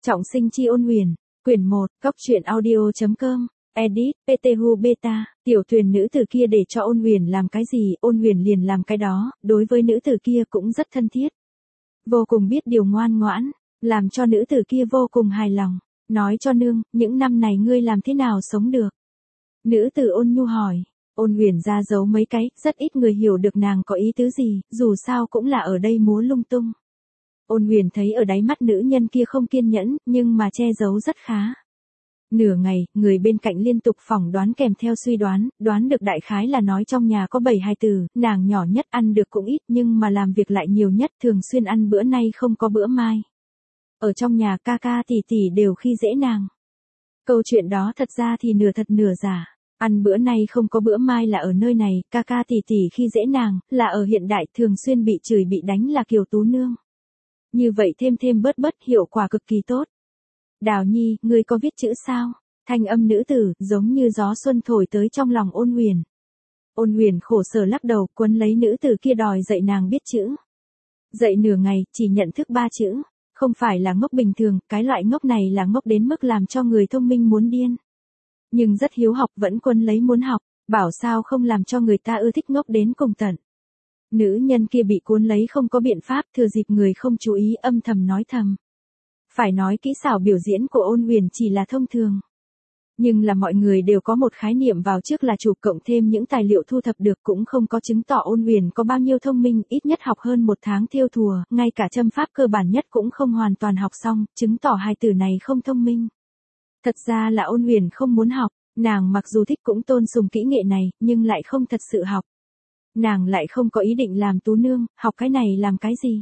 Trọng sinh chi ôn huyền, quyển 1, góc truyện audio.com, edit, PTHU Beta, tiểu thuyền nữ tử kia để cho ôn huyền làm cái gì, ôn huyền liền làm cái đó, đối với nữ tử kia cũng rất thân thiết. Vô cùng biết điều ngoan ngoãn, làm cho nữ tử kia vô cùng hài lòng, nói cho nương, những năm này ngươi làm thế nào sống được. Nữ tử ôn nhu hỏi, ôn huyền ra giấu mấy cái, rất ít người hiểu được nàng có ý tứ gì, dù sao cũng là ở đây múa lung tung. Ôn huyền thấy ở đáy mắt nữ nhân kia không kiên nhẫn, nhưng mà che giấu rất khá. Nửa ngày, người bên cạnh liên tục phỏng đoán kèm theo suy đoán, đoán được đại khái là nói trong nhà có 7 hài tử, nàng nhỏ nhất ăn được cũng ít nhưng mà làm việc lại nhiều nhất, thường xuyên ăn bữa nay không có bữa mai. Ở trong nhà ca ca tỷ tỷ đều khi dễ nàng. Câu chuyện đó thật ra thì nửa thật nửa giả. Ăn bữa nay không có bữa mai là ở nơi này, ca ca tỷ tỷ khi dễ nàng, là ở hiện đại thường xuyên bị chửi bị đánh là Kiều Tú Nương. Như vậy thêm bớt hiệu quả cực kỳ tốt. Đào Nhi, ngươi có viết chữ sao? Thanh âm nữ tử, giống như gió xuân thổi tới trong lòng ôn huyền. Ôn huyền khổ sở lắc đầu, quấn lấy nữ tử kia đòi dạy nàng biết chữ. Dạy nửa ngày, chỉ nhận thức 3 chữ. Không phải là ngốc bình thường, cái loại ngốc này là ngốc đến mức làm cho người thông minh muốn điên. Nhưng rất hiếu học vẫn quấn lấy muốn học, bảo sao không làm cho người ta ưa thích ngốc đến cùng tận. Nữ nhân kia bị cuốn lấy không có biện pháp, thừa dịp người không chú ý âm thầm nói thầm. Phải nói kỹ xảo biểu diễn của ôn huyền chỉ là thông thường. Nhưng là mọi người đều có một khái niệm vào trước là chủ, cộng thêm những tài liệu thu thập được cũng không có chứng tỏ ôn huyền có bao nhiêu thông minh, ít nhất học hơn 1 tháng thêu thùa, ngay cả châm pháp cơ bản nhất cũng không hoàn toàn học xong, chứng tỏ hai từ này không thông minh. Thật ra là ôn huyền không muốn học, nàng mặc dù thích cũng tôn sùng kỹ nghệ này, nhưng lại không thật sự học. Nàng lại không có ý định làm tú nương, học cái này làm cái gì.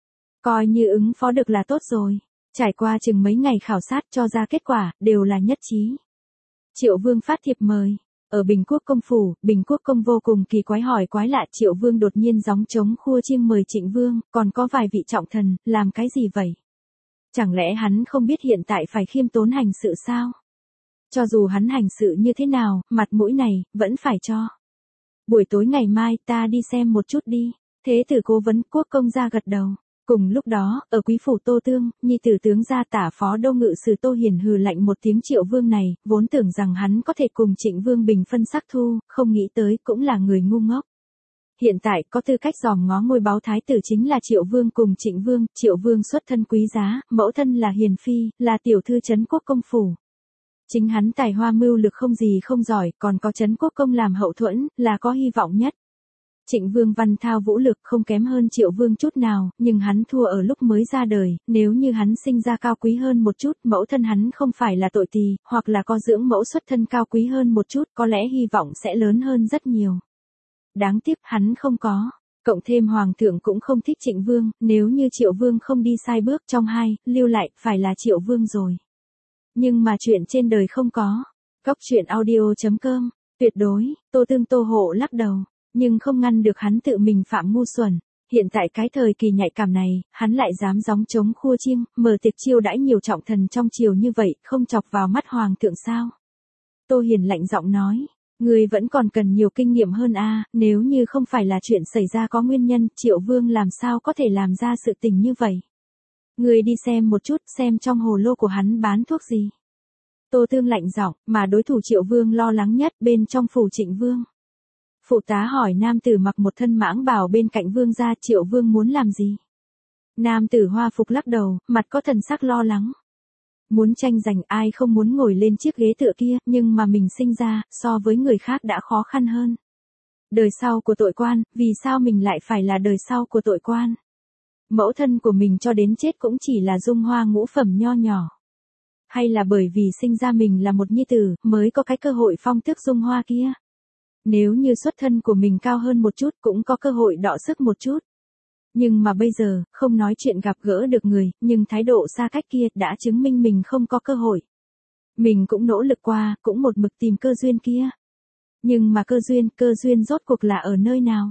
Coi như ứng phó được là tốt rồi. Trải qua chừng mấy ngày khảo sát cho ra kết quả, đều là nhất trí. Triệu Vương phát thiệp mời. Ở Bình Quốc công phủ, Bình Quốc công vô cùng kỳ quái hỏi quái lạ, Triệu Vương đột nhiên gióng trống khua chiêng mời Trịnh Vương, còn có vài vị trọng thần, làm cái gì vậy? Chẳng lẽ hắn không biết hiện tại phải khiêm tốn hành sự sao? Cho dù hắn hành sự như thế nào, mặt mũi này, vẫn phải cho. Buổi tối ngày mai ta đi xem một chút đi. Thế tử cố vấn quốc công ra gật đầu. Cùng lúc đó, ở quý phủ Tô Tương, nhi tử tướng gia tả phó đô ngự sử Tô Hiền hừ lạnh một tiếng. Triệu Vương này, vốn tưởng rằng hắn có thể cùng Trịnh Vương bình phân sắc thu, không nghĩ tới cũng là người ngu ngốc. Hiện tại có tư cách dòm ngó ngôi báu thái tử chính là Triệu Vương cùng Trịnh Vương. Triệu Vương xuất thân quý giá, mẫu thân là hiền phi, là tiểu thư trấn quốc công phủ. Chính hắn tài hoa mưu lực không gì không giỏi, còn có trấn quốc công làm hậu thuẫn, là có hy vọng nhất. Trịnh Vương văn thao vũ lực không kém hơn Triệu Vương chút nào, nhưng hắn thua ở lúc mới ra đời, nếu như hắn sinh ra cao quý hơn một chút, mẫu thân hắn không phải là tội tỳ, hoặc là có dưỡng mẫu xuất thân cao quý hơn một chút, có lẽ hy vọng sẽ lớn hơn rất nhiều. Đáng tiếc hắn không có. Cộng thêm Hoàng thượng cũng không thích Trịnh Vương, nếu như Triệu Vương không đi sai bước trong hai, lưu lại, phải là Triệu Vương rồi. Nhưng mà chuyện trên đời không có. Góc truyện audio.com, tuyệt đối, Tô Tương Tô Hộ lắc đầu. Nhưng không ngăn được hắn tự mình phạm ngu xuẩn. Hiện tại cái thời kỳ nhạy cảm này, hắn lại dám gióng trống khua chiêng, mở tiệc chiêu đãi nhiều trọng thần trong triều như vậy, không chọc vào mắt Hoàng thượng sao? Tô Hiền lạnh giọng nói, người vẫn còn cần nhiều kinh nghiệm hơn a, nếu như không phải là chuyện xảy ra có nguyên nhân, Triệu Vương làm sao có thể làm ra sự tình như vậy? Người đi xem một chút, xem trong hồ lô của hắn bán thuốc gì. Tô Tương lạnh giọng, mà đối thủ Triệu Vương lo lắng nhất bên trong phủ Trịnh Vương. Phụ tá hỏi nam tử mặc một thân mãng bào bên cạnh Vương gia, Triệu Vương muốn làm gì? Nam tử hoa phục lắc đầu, mặt có thần sắc lo lắng. Muốn tranh giành, ai không muốn ngồi lên chiếc ghế tựa kia, nhưng mà mình sinh ra, so với người khác đã khó khăn hơn. Đời sau của tội quan, vì sao mình lại phải là đời sau của tội quan? Mẫu thân của mình cho đến chết cũng chỉ là dung hoa ngũ phẩm nho nhỏ. Hay là bởi vì sinh ra mình là một nhi tử, mới có cái cơ hội phong tước dung hoa kia? Nếu như xuất thân của mình cao hơn một chút cũng có cơ hội đọ sức một chút. Nhưng mà bây giờ, không nói chuyện gặp gỡ được người, nhưng thái độ xa cách kia đã chứng minh mình không có cơ hội. Mình cũng nỗ lực qua, cũng một mực tìm cơ duyên kia. Nhưng mà cơ duyên rốt cuộc là ở nơi nào?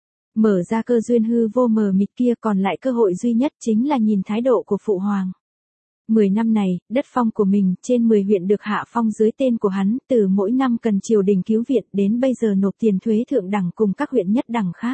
Mở ra cơ duyên hư vô mờ mịt kia, còn lại cơ hội duy nhất chính là nhìn thái độ của Phụ Hoàng. 10 năm này, đất phong của mình, trên 10 huyện được hạ phong dưới tên của hắn, từ mỗi năm cần triều đình cứu viện đến bây giờ nộp tiền thuế thượng đẳng cùng các huyện nhất đẳng khác.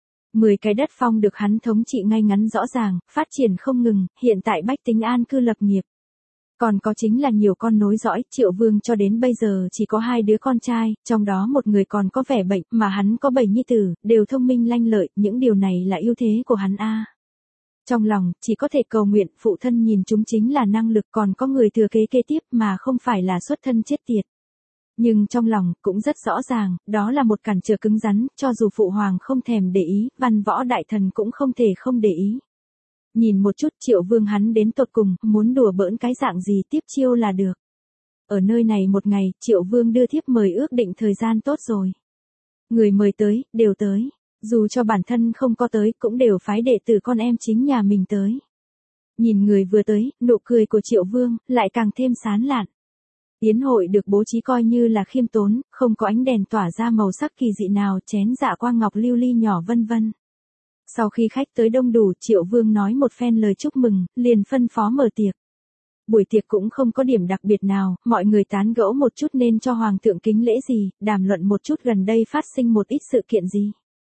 10 cái đất phong được hắn thống trị ngay ngắn rõ ràng, phát triển không ngừng, hiện tại bách tính an cư lập nghiệp. Còn có chính là nhiều con nối dõi, Triệu Vương cho đến bây giờ chỉ có 2 đứa con trai, trong đó một người còn có vẻ bệnh, mà hắn có 7 nhi tử, đều thông minh lanh lợi, những điều này là ưu thế của hắn a. Trong lòng, chỉ có thể cầu nguyện, phụ thân nhìn chúng chính là năng lực, còn có người thừa kế kế tiếp mà không phải là xuất thân chết tiệt. Nhưng trong lòng, cũng rất rõ ràng, đó là một cản trở cứng rắn, cho dù phụ hoàng không thèm để ý, văn võ đại thần cũng không thể không để ý. Nhìn một chút Triệu Vương hắn đến tột cùng, muốn đùa bỡn cái dạng gì tiếp chiêu là được. Ở nơi này một ngày, Triệu Vương đưa thiếp mời ước định thời gian tốt rồi. Người mời tới, đều tới. Dù cho bản thân không có tới, cũng đều phái đệ tử con em chính nhà mình tới. Nhìn người vừa tới, nụ cười của Triệu Vương, lại càng thêm sán lạn. Yến hội được bố trí coi như là khiêm tốn, không có ánh đèn tỏa ra màu sắc kỳ dị nào, chén dạ quang ngọc lưu ly nhỏ vân vân. Sau khi khách tới đông đủ, Triệu Vương nói một phen lời chúc mừng, liền phân phó mở tiệc. Buổi tiệc cũng không có điểm đặc biệt nào, mọi người tán gẫu một chút nên cho hoàng thượng kính lễ gì, đàm luận một chút gần đây phát sinh một ít sự kiện gì.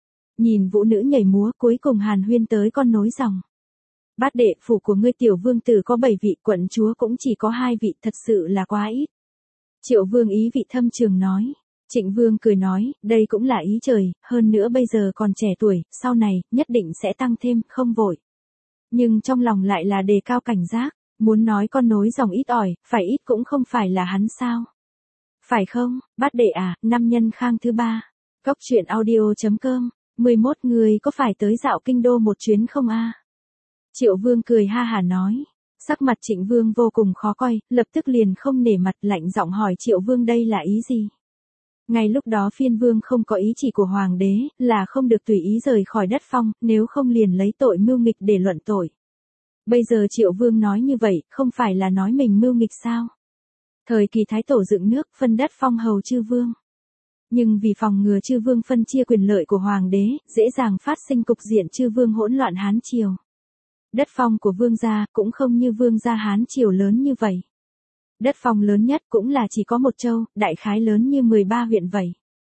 Nhìn vũ nữ nhảy múa, cuối cùng hàn huyên tới con nối dòng. Bát đệ, phủ của ngươi tiểu vương tử có 7 vị, quận chúa cũng chỉ có 2 vị, thật sự là quá ít. Triệu Vương ý vị thâm trường nói. Trịnh Vương cười nói, đây cũng là ý trời, hơn nữa bây giờ còn trẻ tuổi, sau này, nhất định sẽ tăng thêm, không vội. Nhưng trong lòng lại là đề cao cảnh giác, muốn nói con nối dòng ít ỏi, phải ít cũng không phải là hắn sao. Phải không, bát đệ à, năm nhân khang thứ 3. Cốc truyện audio.com, 11 người có phải tới dạo kinh đô một chuyến không a? Triệu Vương cười ha hả nói. Sắc mặt Trịnh Vương vô cùng khó coi, lập tức liền không nể mặt, lạnh giọng hỏi Triệu Vương đây là ý gì? Ngay lúc đó Phiên Vương không có ý chỉ của Hoàng đế, là không được tùy ý rời khỏi đất Phong, nếu không liền lấy tội mưu nghịch để luận tội. Bây giờ Triệu Vương nói như vậy, không phải là nói mình mưu nghịch sao? Thời kỳ Thái Tổ dựng nước, phân đất Phong hầu chư vương. Nhưng vì phòng ngừa chư vương phân chia quyền lợi của Hoàng đế, dễ dàng phát sinh cục diện chư vương hỗn loạn Hán Triều. Đất Phong của vương gia cũng không như vương gia Hán Triều lớn như vậy. Đất Phong lớn nhất cũng là chỉ có một châu, đại khái lớn như 13 huyện vậy.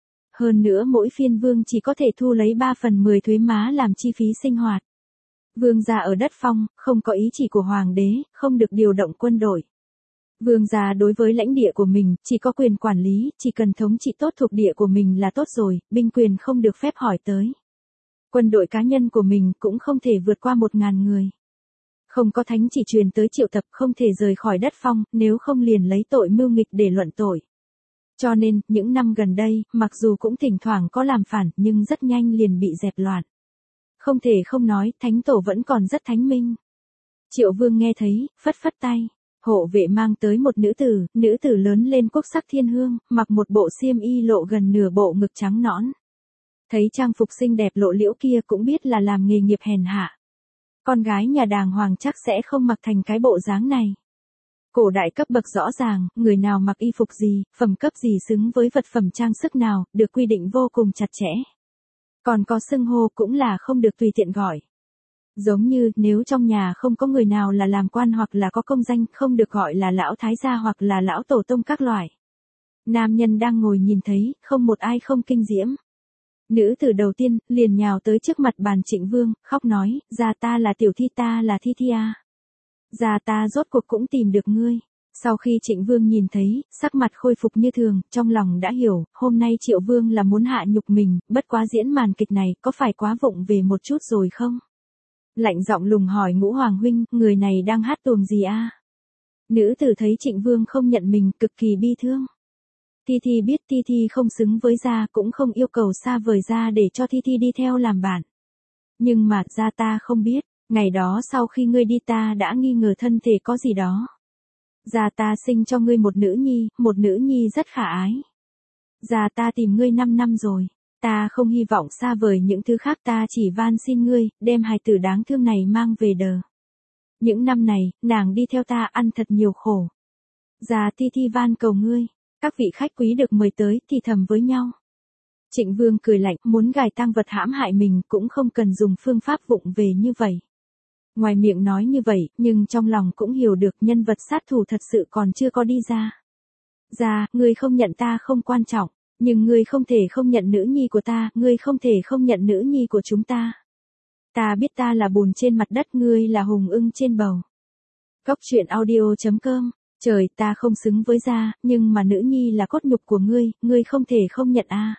Hơn nữa mỗi phiên vương chỉ có thể thu lấy 3/10 thuế má làm chi phí sinh hoạt. Vương gia ở đất Phong, không có ý chỉ của Hoàng đế, không được điều động quân đội. Vương gia đối với lãnh địa của mình, chỉ có quyền quản lý, chỉ cần thống trị tốt thuộc địa của mình là tốt rồi, binh quyền không được phép hỏi tới. Quân đội cá nhân của mình cũng không thể vượt qua 1000 người. Không có thánh chỉ truyền tới triệu tập, không thể rời khỏi đất Phong, nếu không liền lấy tội mưu nghịch để luận tội. Cho nên, những năm gần đây, mặc dù cũng thỉnh thoảng có làm phản, nhưng rất nhanh liền bị dẹp loạn. Không thể không nói, thánh tổ vẫn còn rất thánh minh. Triệu Vương nghe thấy, phất phất tay. Hộ vệ mang tới một nữ tử lớn lên quốc sắc thiên hương, mặc một bộ xiêm y lộ gần nửa bộ ngực trắng nõn. Thấy trang phục xinh đẹp lộ liễu kia cũng biết là làm nghề nghiệp hèn hạ. Con gái nhà đàng hoàng chắc sẽ không mặc thành cái bộ dáng này. Cổ đại cấp bậc rõ ràng, người nào mặc y phục gì, phẩm cấp gì xứng với vật phẩm trang sức nào, được quy định vô cùng chặt chẽ. Còn có xưng hô cũng là không được tùy tiện gọi. Giống như, nếu trong nhà không có người nào là làm quan hoặc là có công danh, không được gọi là lão thái gia hoặc là lão tổ tông các loại. Nam nhân đang ngồi nhìn thấy, không một ai không kinh diễm. Nữ tử đầu tiên, liền nhào tới trước mặt bàn Trịnh Vương, khóc nói, gia ta là tiểu thi, ta là thi thi a. Gia ta rốt cuộc cũng tìm được ngươi. Sau khi Trịnh Vương nhìn thấy, sắc mặt khôi phục như thường, trong lòng đã hiểu, hôm nay Triệu Vương là muốn hạ nhục mình, bất quá diễn màn kịch này, có phải quá vụng về một chút rồi không? Lạnh giọng lùng hỏi Ngũ Hoàng huynh, người này đang hát tuồng gì a? Nữ tử thấy Trịnh Vương không nhận mình, cực kỳ bi thương. Thi Thi biết Thi Thi không xứng với gia, cũng không yêu cầu xa vời gia để cho Thi Thi đi theo làm bạn. Nhưng mà gia ta không biết, ngày đó sau khi ngươi đi ta đã nghi ngờ thân thể có gì đó. Gia ta sinh cho ngươi một nữ nhi rất khả ái. Gia ta tìm ngươi 5 năm rồi, ta không hy vọng xa vời những thứ khác, ta chỉ van xin ngươi, đem hài tử đáng thương này mang về đờ. Những năm này, nàng đi theo ta ăn thật nhiều khổ. Gia Thi Thi van cầu ngươi. Các vị khách quý được mời tới thì thầm với nhau. Trịnh Vương cười lạnh, muốn gài tang vật hãm hại mình cũng không cần dùng phương pháp vụng về như vậy. Ngoài miệng nói như vậy, nhưng trong lòng cũng hiểu được nhân vật sát thủ thật sự còn chưa có đi ra. Ra, ngươi không nhận ta không quan trọng, nhưng ngươi không thể không nhận nữ nhi của ta, ngươi không thể không nhận nữ nhi của chúng ta. Ta biết ta là bùn trên mặt đất, ngươi là hùng ưng trên bầu. Cốc truyện audio.com Trời, ta không xứng với gia, nhưng mà nữ nhi là cốt nhục của ngươi không thể không nhận a.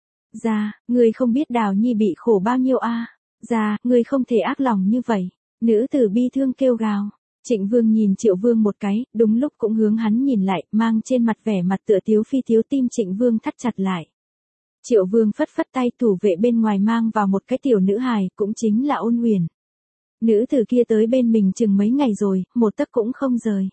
Gia, ngươi không biết Đào Nhi bị khổ bao nhiêu a. Gia, ngươi không thể ác lòng như vậy. Nữ tử bi thương kêu gào. Trịnh Vương nhìn Triệu Vương một cái, đúng lúc cũng hướng hắn nhìn lại, mang trên mặt vẻ mặt tựa tiếu phi tiếu, tim Trịnh Vương thắt chặt lại. Triệu Vương phất phất tay, thủ vệ bên ngoài mang vào một cái tiểu nữ hài, cũng chính là Ôn Huyền. Nữ tử kia tới bên mình chừng mấy ngày rồi, một tấc cũng không rời.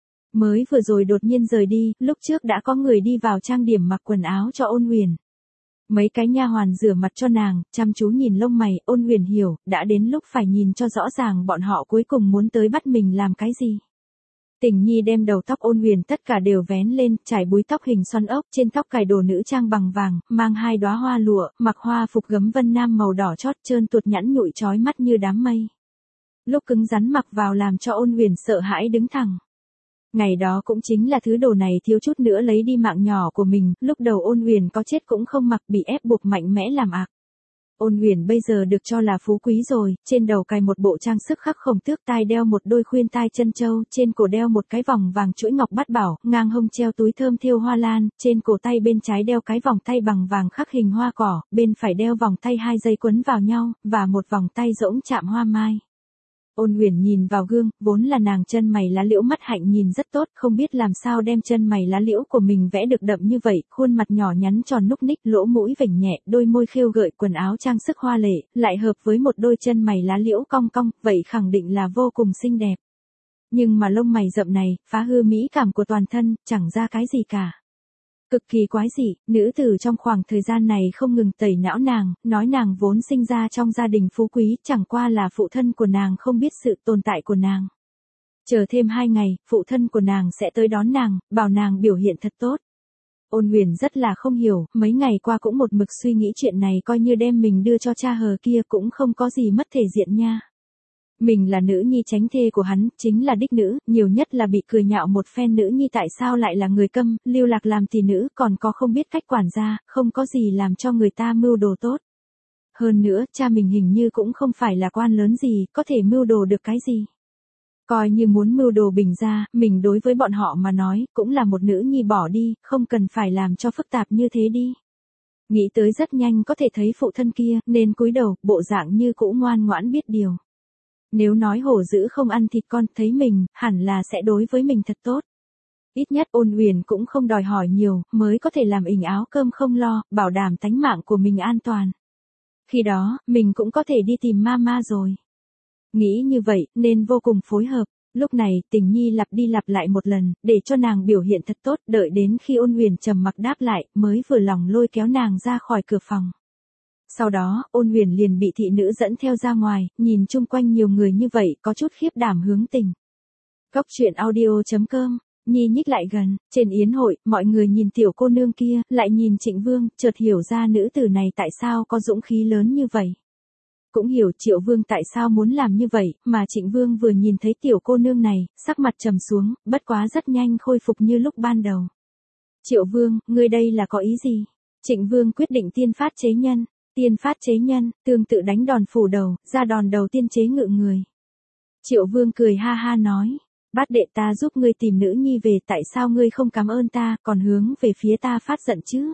Mới vừa rồi đột nhiên rời đi, lúc trước đã có người đi vào trang điểm mặc quần áo cho Ôn Huyền. Mấy cái nha hoàn rửa mặt cho nàng, chăm chú nhìn lông mày. Ôn Huyền hiểu, đã đến lúc phải nhìn cho rõ ràng bọn họ cuối cùng muốn tới bắt mình làm cái gì. Tình Nhi đem đầu tóc Ôn Huyền tất cả đều vén lên, trải búi tóc hình xoăn ốc, trên tóc cài đồ nữ trang bằng vàng, mang 2 đóa hoa lụa, mặc hoa phục gấm vân nam màu đỏ chót, trơn tuột nhẵn nhụi chói mắt như đám mây. Lúc cứng rắn mặc vào làm cho Ôn Huyền sợ hãi đứng thẳng. Ngày đó cũng chính là thứ đồ này thiếu chút nữa lấy đi mạng nhỏ của mình, lúc đầu Ôn Huyền có chết cũng không mặc, bị ép buộc mạnh mẽ làm ạc. Ôn Huyền bây giờ được cho là phú quý rồi, trên đầu cài một bộ trang sức khắc khổng tước, tai đeo một đôi khuyên tai chân châu, trên cổ đeo một cái vòng vàng chuỗi ngọc bát bảo, ngang hông treo túi thơm thêu hoa lan, trên cổ tay bên trái đeo cái vòng tay bằng vàng khắc hình hoa cỏ, bên phải đeo vòng tay 2 dây quấn vào nhau, và một vòng tay rỗng chạm hoa mai. Ôn Huyền nhìn vào gương, vốn là nàng chân mày lá liễu, mắt hạnh nhìn rất tốt, không biết làm sao đem chân mày lá liễu của mình vẽ được đậm như vậy, khuôn mặt nhỏ nhắn tròn núc ních, lỗ mũi vểnh nhẹ, đôi môi khêu gợi, quần áo trang sức hoa lệ, lại hợp với một đôi chân mày lá liễu cong cong, vậy khẳng định là vô cùng xinh đẹp. Nhưng mà lông mày rậm này, phá hư mỹ cảm của toàn thân, chẳng ra cái gì cả. Cực kỳ quái dị, nữ tử trong khoảng thời gian này không ngừng tẩy não nàng, nói nàng vốn sinh ra trong gia đình phú quý, chẳng qua là phụ thân của nàng không biết sự tồn tại của nàng. Chờ thêm 2 ngày, phụ thân của nàng sẽ tới đón nàng, bảo nàng biểu hiện thật tốt. Ôn Huyền rất là không hiểu, mấy ngày qua cũng một mực suy nghĩ chuyện này, coi như đem mình đưa cho cha hờ kia cũng không có gì mất thể diện nha. Mình là nữ nhi chánh thê của hắn, chính là đích nữ, nhiều nhất là bị cười nhạo một phen, nữ nhi tại sao lại là người câm, lưu lạc làm tỷ nữ, còn có không biết cách quản gia, không có gì làm cho người ta mưu đồ tốt. Hơn nữa, cha mình hình như cũng không phải là quan lớn gì, có thể mưu đồ được cái gì. Coi như muốn mưu đồ bình ra, mình đối với bọn họ mà nói, cũng là một nữ nhi bỏ đi, không cần phải làm cho phức tạp như thế đi. Nghĩ tới rất nhanh có thể thấy phụ thân kia, nên cúi đầu, bộ dạng như cũ ngoan ngoãn biết điều. Nếu nói hổ dữ không ăn thịt con, thấy mình, hẳn là sẽ đối với mình thật tốt. Ít nhất Ôn Huyền cũng không đòi hỏi nhiều, mới có thể làm ỉnh áo cơm không lo, bảo đảm tánh mạng của mình an toàn. Khi đó, mình cũng có thể đi tìm mama rồi. Nghĩ như vậy, nên vô cùng phối hợp. Lúc này, Tình Nhi lặp đi lặp lại một lần, để cho nàng biểu hiện thật tốt, đợi đến khi Ôn Huyền trầm mặc đáp lại, mới vừa lòng lôi kéo nàng ra khỏi cửa phòng. Sau đó, Ôn Huyền liền bị thị nữ dẫn theo ra ngoài, nhìn chung quanh nhiều người như vậy, có chút khiếp đảm hướng tình. Góc truyện audio.com, Nhi nhích lại gần, trên yến hội, mọi người nhìn tiểu cô nương kia, lại nhìn Trịnh Vương, chợt hiểu ra nữ tử này tại sao có dũng khí lớn như vậy. Cũng hiểu Triệu Vương tại sao muốn làm như vậy, mà Trịnh Vương vừa nhìn thấy tiểu cô nương này, sắc mặt trầm xuống, bất quá rất nhanh khôi phục như lúc ban đầu. Triệu Vương, ngươi đây là có ý gì? Trịnh Vương quyết định tiên phát chế nhân. Tiên phát chế nhân, tương tự đánh đòn phủ đầu, ra đòn đầu tiên chế ngự người. Triệu Vương cười ha ha nói, bát đệ ta giúp ngươi tìm nữ nhi về, tại sao ngươi không cảm ơn ta, còn hướng về phía ta phát giận chứ?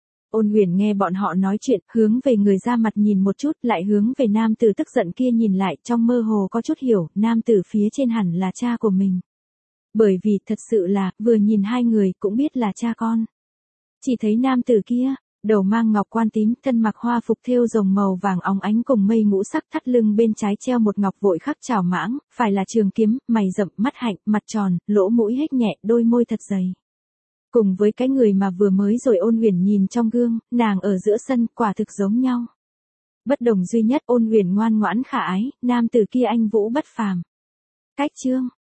Ôn Huyền nghe bọn họ nói chuyện, hướng về người ra mặt nhìn một chút, lại hướng về nam tử tức giận kia nhìn lại, trong mơ hồ có chút hiểu, nam tử phía trên hẳn là cha của mình. Bởi vì thật sự là, vừa nhìn hai người cũng biết là cha con. Chỉ thấy nam tử kia, đầu mang ngọc quan tím, thân mặc hoa phục thêu rồng màu vàng óng ánh cùng mây ngũ sắc, thắt lưng bên trái treo một ngọc vội khắc trảo mãng, phải là trường kiếm, mày rậm, mắt hạnh, mặt tròn, lỗ mũi hếch nhẹ, đôi môi thật dày. Cùng với cái người mà vừa mới rồi Ôn Huyền nhìn trong gương, nàng ở giữa sân, quả thực giống nhau. Bất đồng duy nhất Ôn Huyền ngoan ngoãn khả ái, nam tử kia anh vũ bất phàm. Cách chương